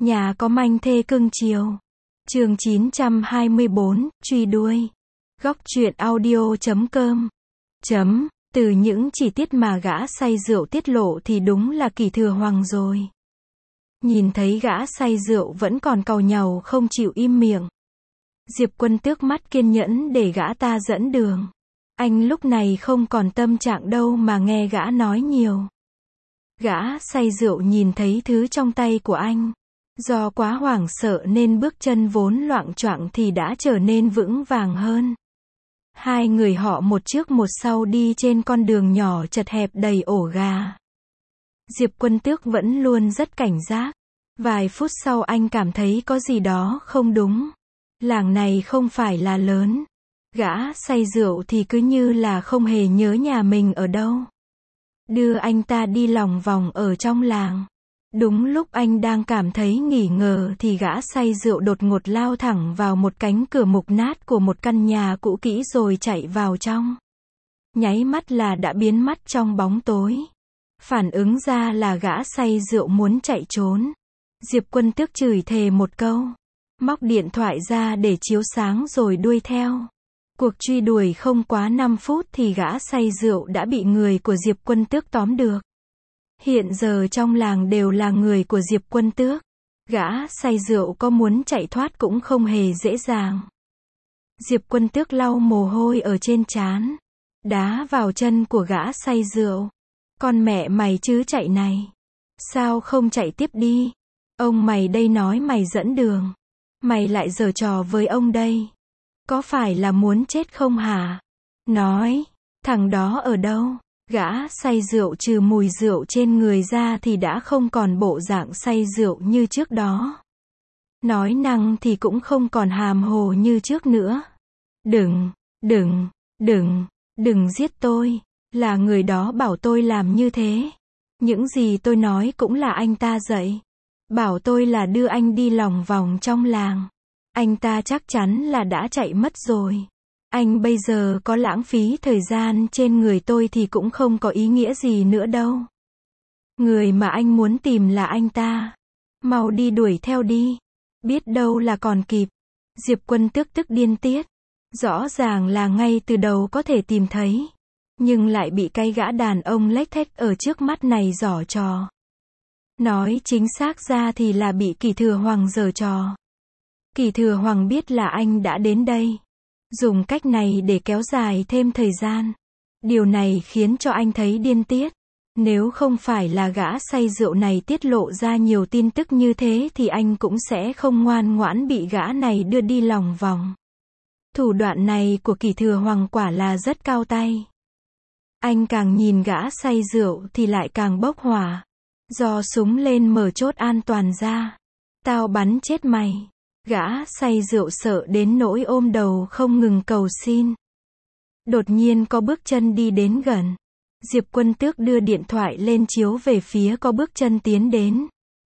Nhà có manh thê cưng chiều. Chương 924, truy đuôi. Góc truyện audio.com. Từ những chi tiết mà gã say rượu tiết lộ thì đúng là Kỷ Thừa Hoàng rồi. Nhìn thấy gã say rượu vẫn còn càu nhàu không chịu im miệng. Diệp Quân tước mắt kiên nhẫn để gã ta dẫn đường. Anh lúc này không còn tâm trạng đâu mà nghe gã nói nhiều. Gã say rượu nhìn thấy thứ trong tay của anh. Do quá hoảng sợ nên bước chân vốn loạng choạng thì đã trở nên vững vàng hơn. Hai người họ một trước một sau đi trên con đường nhỏ chật hẹp đầy ổ gà. Diệp Quân tước vẫn luôn rất cảnh giác. Vài phút sau anh cảm thấy có gì đó không đúng. Làng này không phải là lớn. Gã say rượu thì cứ như là không hề nhớ nhà mình ở đâu. Đưa anh ta đi lòng vòng ở trong làng. Đúng lúc anh đang cảm thấy nghi ngờ thì gã say rượu đột ngột lao thẳng vào một cánh cửa mục nát của một căn nhà cũ kỹ rồi chạy vào trong. Nháy mắt là đã biến mất trong bóng tối. Phản ứng ra là gã say rượu muốn chạy trốn. Diệp Quân tước chửi thề một câu. Móc điện thoại ra để chiếu sáng rồi đuổi theo. Cuộc truy đuổi không quá 5 phút thì gã say rượu đã bị người của Diệp Quân tước tóm được. Hiện giờ trong làng đều là người của Diệp Quân tước. Gã say rượu có muốn chạy thoát cũng không hề dễ dàng. Diệp Quân tước lau mồ hôi ở trên trán. Đá vào chân của gã say rượu. Con mẹ mày chứ chạy này. Sao không chạy tiếp đi? Ông mày đây nói mày dẫn đường. Mày lại giở trò với ông đây. Có phải là muốn chết không hả? Nói, thằng đó ở đâu? Gã say rượu trừ mùi rượu trên người ra thì đã không còn bộ dạng say rượu như trước đó. Nói năng thì cũng không còn hàm hồ như trước nữa. Đừng giết tôi. Là người đó bảo tôi làm như thế. Những gì tôi nói cũng là anh ta dạy. Bảo tôi là đưa anh đi lòng vòng trong làng. Anh ta chắc chắn là đã chạy mất rồi. Anh bây giờ có lãng phí thời gian trên người tôi thì cũng không có ý nghĩa gì nữa đâu. Người mà anh muốn tìm là anh ta. Mau đi đuổi theo đi. Biết đâu là còn kịp. Diệp Quân tước tức điên tiết. Rõ ràng là ngay từ đầu có thể tìm thấy. Nhưng lại bị cái gã đàn ông lếch thếch ở trước mắt này giở trò. Nói chính xác ra thì là bị Kỷ Thừa Hoàng giở trò. Kỷ Thừa Hoàng biết là anh đã đến đây. Dùng cách này để kéo dài thêm thời gian. Điều này khiến cho anh thấy điên tiết. Nếu không phải là gã say rượu này tiết lộ ra nhiều tin tức như thế thì anh cũng sẽ không ngoan ngoãn bị gã này đưa đi lòng vòng. Thủ đoạn này của Kỷ Thừa Hoàng quả là rất cao tay. Anh càng nhìn gã say rượu thì lại càng bốc hỏa. Giơ súng lên mở chốt an toàn ra. Tao bắn chết mày. Gã say rượu sợ đến nỗi ôm đầu không ngừng cầu xin. Đột nhiên có bước chân đi đến gần. Diệp Quân tước đưa điện thoại lên chiếu về phía có bước chân tiến đến.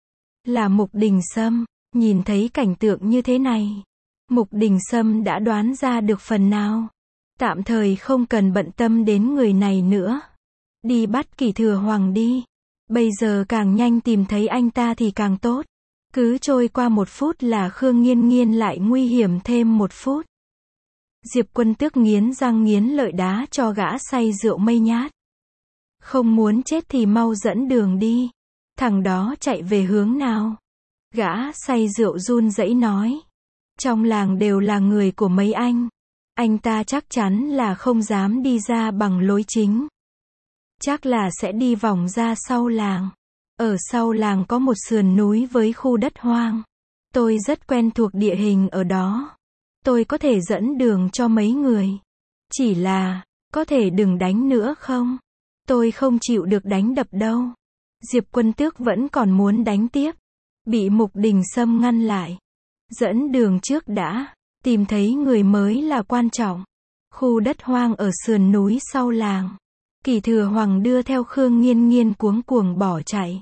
Là Mục Đình Sâm. Nhìn thấy cảnh tượng như thế này, Mục Đình Sâm đã đoán ra được phần nào. Tạm thời không cần bận tâm đến người này nữa. Đi bắt Kỷ Thừa Hoàng đi. Bây giờ càng nhanh tìm thấy anh ta thì càng tốt. Cứ trôi qua 1 phút là Khương Nghiên Nghiên lại nguy hiểm thêm 1 phút. Diệp Quân tước nghiến răng nghiến lợi đá cho gã say rượu mây nhát. Không muốn chết thì mau dẫn đường đi. Thằng đó chạy về hướng nào? Gã say rượu run rẩy nói. Trong làng đều là người của mấy anh. Anh ta chắc chắn là không dám đi ra bằng lối chính. Chắc là sẽ đi vòng ra sau làng. Ở sau làng có một sườn núi với khu đất hoang. Tôi rất quen thuộc địa hình ở đó. Tôi có thể dẫn đường cho mấy người. Chỉ là, có thể đừng đánh nữa không? Tôi không chịu được đánh đập đâu. Diệp Quân tước vẫn còn muốn đánh tiếp. Bị Mục Đình Sâm ngăn lại. Dẫn đường trước đã. Tìm thấy người mới là quan trọng. Khu đất hoang ở sườn núi sau làng. Kỷ Thừa Hoàng đưa theo Khương Nghiên Nghiên cuống cuồng bỏ chạy.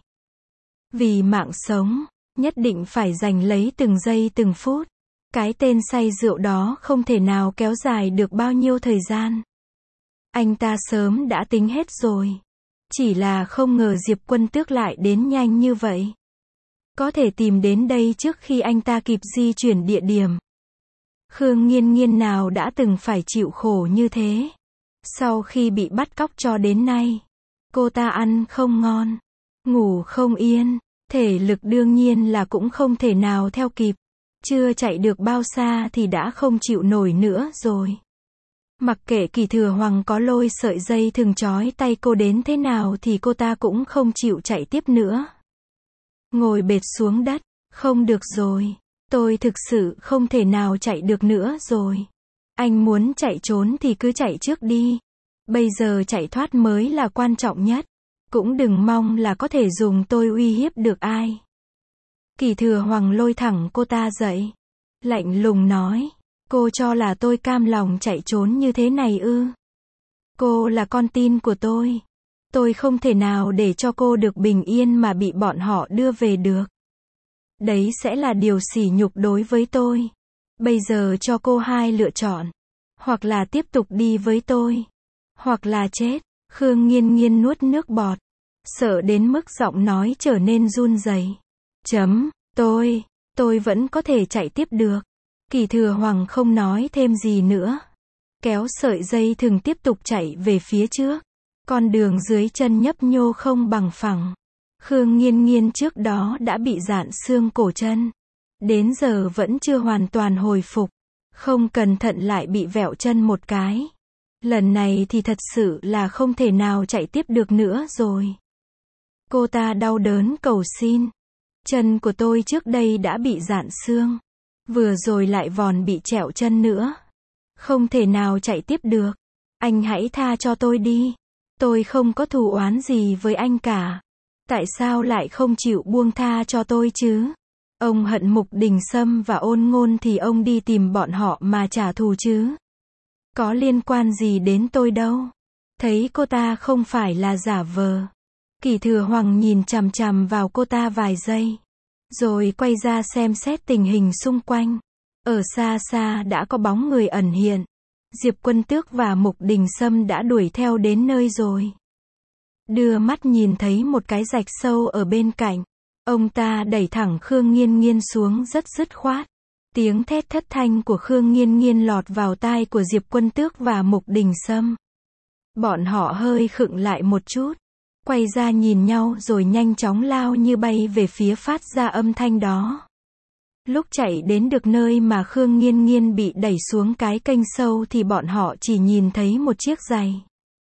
Vì mạng sống, nhất định phải giành lấy từng giây từng phút. Cái tên say rượu đó không thể nào kéo dài được bao nhiêu thời gian. Anh ta sớm đã tính hết rồi. Chỉ là không ngờ Diệp Quân tước lại đến nhanh như vậy. có thể tìm đến đây trước khi anh ta kịp di chuyển địa điểm. Khương Nghiên Nghiên nào đã từng phải chịu khổ như thế. Sau khi bị bắt cóc cho đến nay, cô ta ăn không ngon, ngủ không yên, thể lực đương nhiên là cũng không thể nào theo kịp. Chưa chạy được bao xa thì đã không chịu nổi nữa rồi. Mặc kệ Kỳ Thừa Hoàng có lôi sợi dây thừng trói tay cô đến thế nào thì cô ta cũng không chịu chạy tiếp nữa. Ngồi bệt xuống đất, không được rồi, tôi thực sự không thể nào chạy được nữa rồi. Anh muốn chạy trốn thì cứ chạy trước đi. Bây giờ chạy thoát mới là quan trọng nhất. Cũng đừng mong là có thể dùng tôi uy hiếp được ai. Kỳ Thừa Hoàng lôi thẳng cô ta dậy. Lạnh lùng nói. Cô cho là tôi cam lòng chạy trốn như thế này ư? Cô là con tin của tôi. Tôi không thể nào để cho cô được bình yên mà bị bọn họ đưa về được. Đấy sẽ là điều sỉ nhục đối với tôi. Bây giờ cho cô hai lựa chọn. Hoặc là tiếp tục đi với tôi. Hoặc là chết. Khương Nghiên Nghiên nuốt nước bọt. Sợ đến mức giọng nói trở nên run rẩy. Tôi vẫn có thể chạy tiếp được. Kỳ Thừa Hoàng không nói thêm gì nữa. Kéo sợi dây thừng tiếp tục chạy về phía trước. Con đường dưới chân nhấp nhô không bằng phẳng. Khương Nghiên Nghiên trước đó đã bị rạn xương cổ chân. Đến giờ vẫn chưa hoàn toàn hồi phục. Không cẩn thận lại bị vẹo chân một cái. Lần này thì thật sự là không thể nào chạy tiếp được nữa rồi. Cô ta đau đớn cầu xin. Chân của tôi trước đây đã bị rạn xương. Vừa rồi lại vòn bị trẹo chân nữa. Không thể nào chạy tiếp được. Anh hãy tha cho tôi đi. Tôi không có thù oán gì với anh cả. Tại sao lại không chịu buông tha cho tôi chứ? Ông hận Mục Đình Sâm và Ôn Ngôn thì ông đi tìm bọn họ mà trả thù chứ. Có liên quan gì đến tôi đâu. Thấy cô ta không phải là giả vờ. Kỳ Thừa Hoàng nhìn chằm chằm vào cô ta vài giây. Rồi quay ra xem xét tình hình xung quanh. Ở xa xa đã có bóng người ẩn hiện. Diệp Quân Tước và Mục Đình Sâm đã đuổi theo đến nơi rồi. Đưa mắt nhìn thấy một cái rạch sâu ở bên cạnh. Ông ta đẩy thẳng Khương Nghiên Nghiên xuống rất dứt khoát. Tiếng thét thất thanh của Khương Nghiên Nghiên lọt vào tai của Diệp Quân Tước và Mục Đình Sâm. Bọn họ hơi khựng lại một chút. Quay ra nhìn nhau rồi nhanh chóng lao như bay về phía phát ra âm thanh đó. Lúc chạy đến được nơi mà Khương Nghiên Nghiên bị đẩy xuống cái kênh sâu thì bọn họ chỉ nhìn thấy một chiếc giày.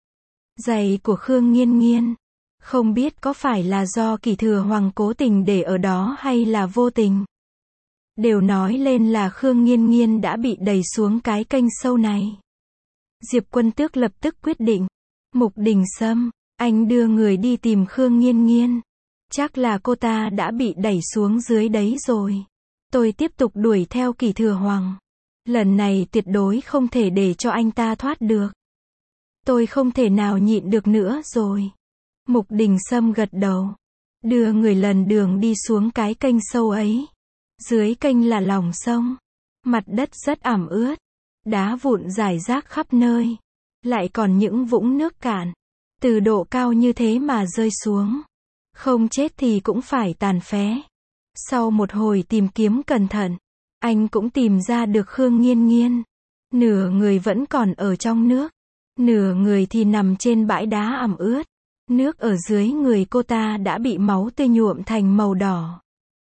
Giày của Khương Nghiên Nghiên. Không biết có phải là do Kỳ Thừa Hoàng cố tình để ở đó hay là vô tình. Đều nói lên là Khương Nghiên Nghiên đã bị đẩy xuống cái kênh sâu này. Diệp Quân Tước lập tức quyết định. Mục Đình Sâm, anh đưa người đi tìm Khương Nghiên Nghiên. Chắc là cô ta đã bị đẩy xuống dưới đấy rồi. Tôi tiếp tục đuổi theo Kỳ Thừa Hoàng. Lần này tuyệt đối không thể để cho anh ta thoát được. Tôi không thể nào nhịn được nữa rồi. Mục Đình Sâm gật đầu. Đưa người lần đường đi xuống cái kênh sâu ấy. Dưới kênh là lòng sông. Mặt đất rất ẩm ướt. Đá vụn rải rác khắp nơi. Lại còn những vũng nước cạn. Từ độ cao như thế mà rơi xuống. Không chết thì cũng phải tàn phế. Sau một hồi tìm kiếm cẩn thận, anh cũng tìm ra được Khương Nghiên Nghiên. Nửa người vẫn còn ở trong nước. Nửa người thì nằm trên bãi đá ẩm ướt. Nước ở dưới người cô ta đã bị máu tươi nhuộm thành màu đỏ.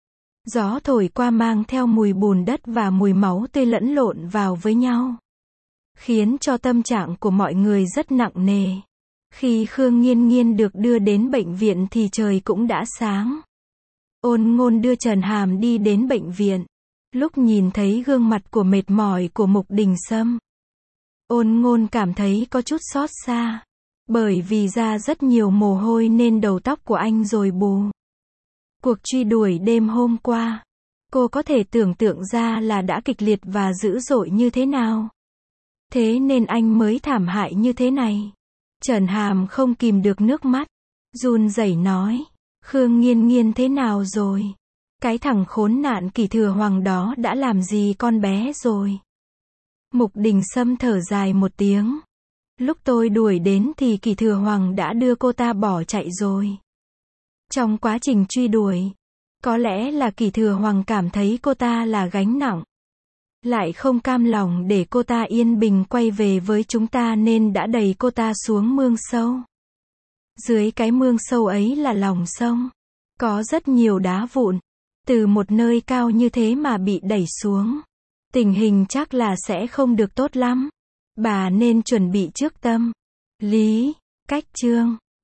Gió thổi qua mang theo mùi bùn đất và mùi máu tươi lẫn lộn vào với nhau. Khiến cho tâm trạng của mọi người rất nặng nề. Khi Khương Nghiên Nghiên được đưa đến bệnh viện thì trời cũng đã sáng. Ôn Ngôn đưa Trần Hàm đi đến bệnh viện. Lúc nhìn thấy gương mặt của mệt mỏi của Mục Đình Sâm, Ôn Ngôn cảm thấy có chút xót xa. Bởi vì ra rất nhiều mồ hôi nên đầu tóc của anh rồi bù. Cuộc truy đuổi đêm hôm qua, cô có thể tưởng tượng ra là đã kịch liệt và dữ dội như thế nào. Thế nên anh mới thảm hại như thế này. Trần Hàm không kìm được nước mắt, run rẩy nói. Khương Nghiên Nghiên thế nào rồi? Cái thằng khốn nạn Kỳ Thừa Hoàng đó đã làm gì con bé rồi? Mục Đình Sâm thở dài một tiếng. Lúc tôi đuổi đến thì Kỳ Thừa Hoàng đã đưa cô ta bỏ chạy rồi. Trong quá trình truy đuổi, Có lẽ là Kỷ Thừa Hoàng cảm thấy cô ta là gánh nặng. Lại không cam lòng để cô ta yên bình quay về với chúng ta nên đã đẩy cô ta xuống mương sâu. Dưới cái mương sâu ấy là lòng sông. Có rất nhiều đá vụn. Từ một nơi cao như thế mà bị đẩy xuống. Tình hình chắc là sẽ không được tốt lắm. Bà nên chuẩn bị trước tâm lý, cách chương.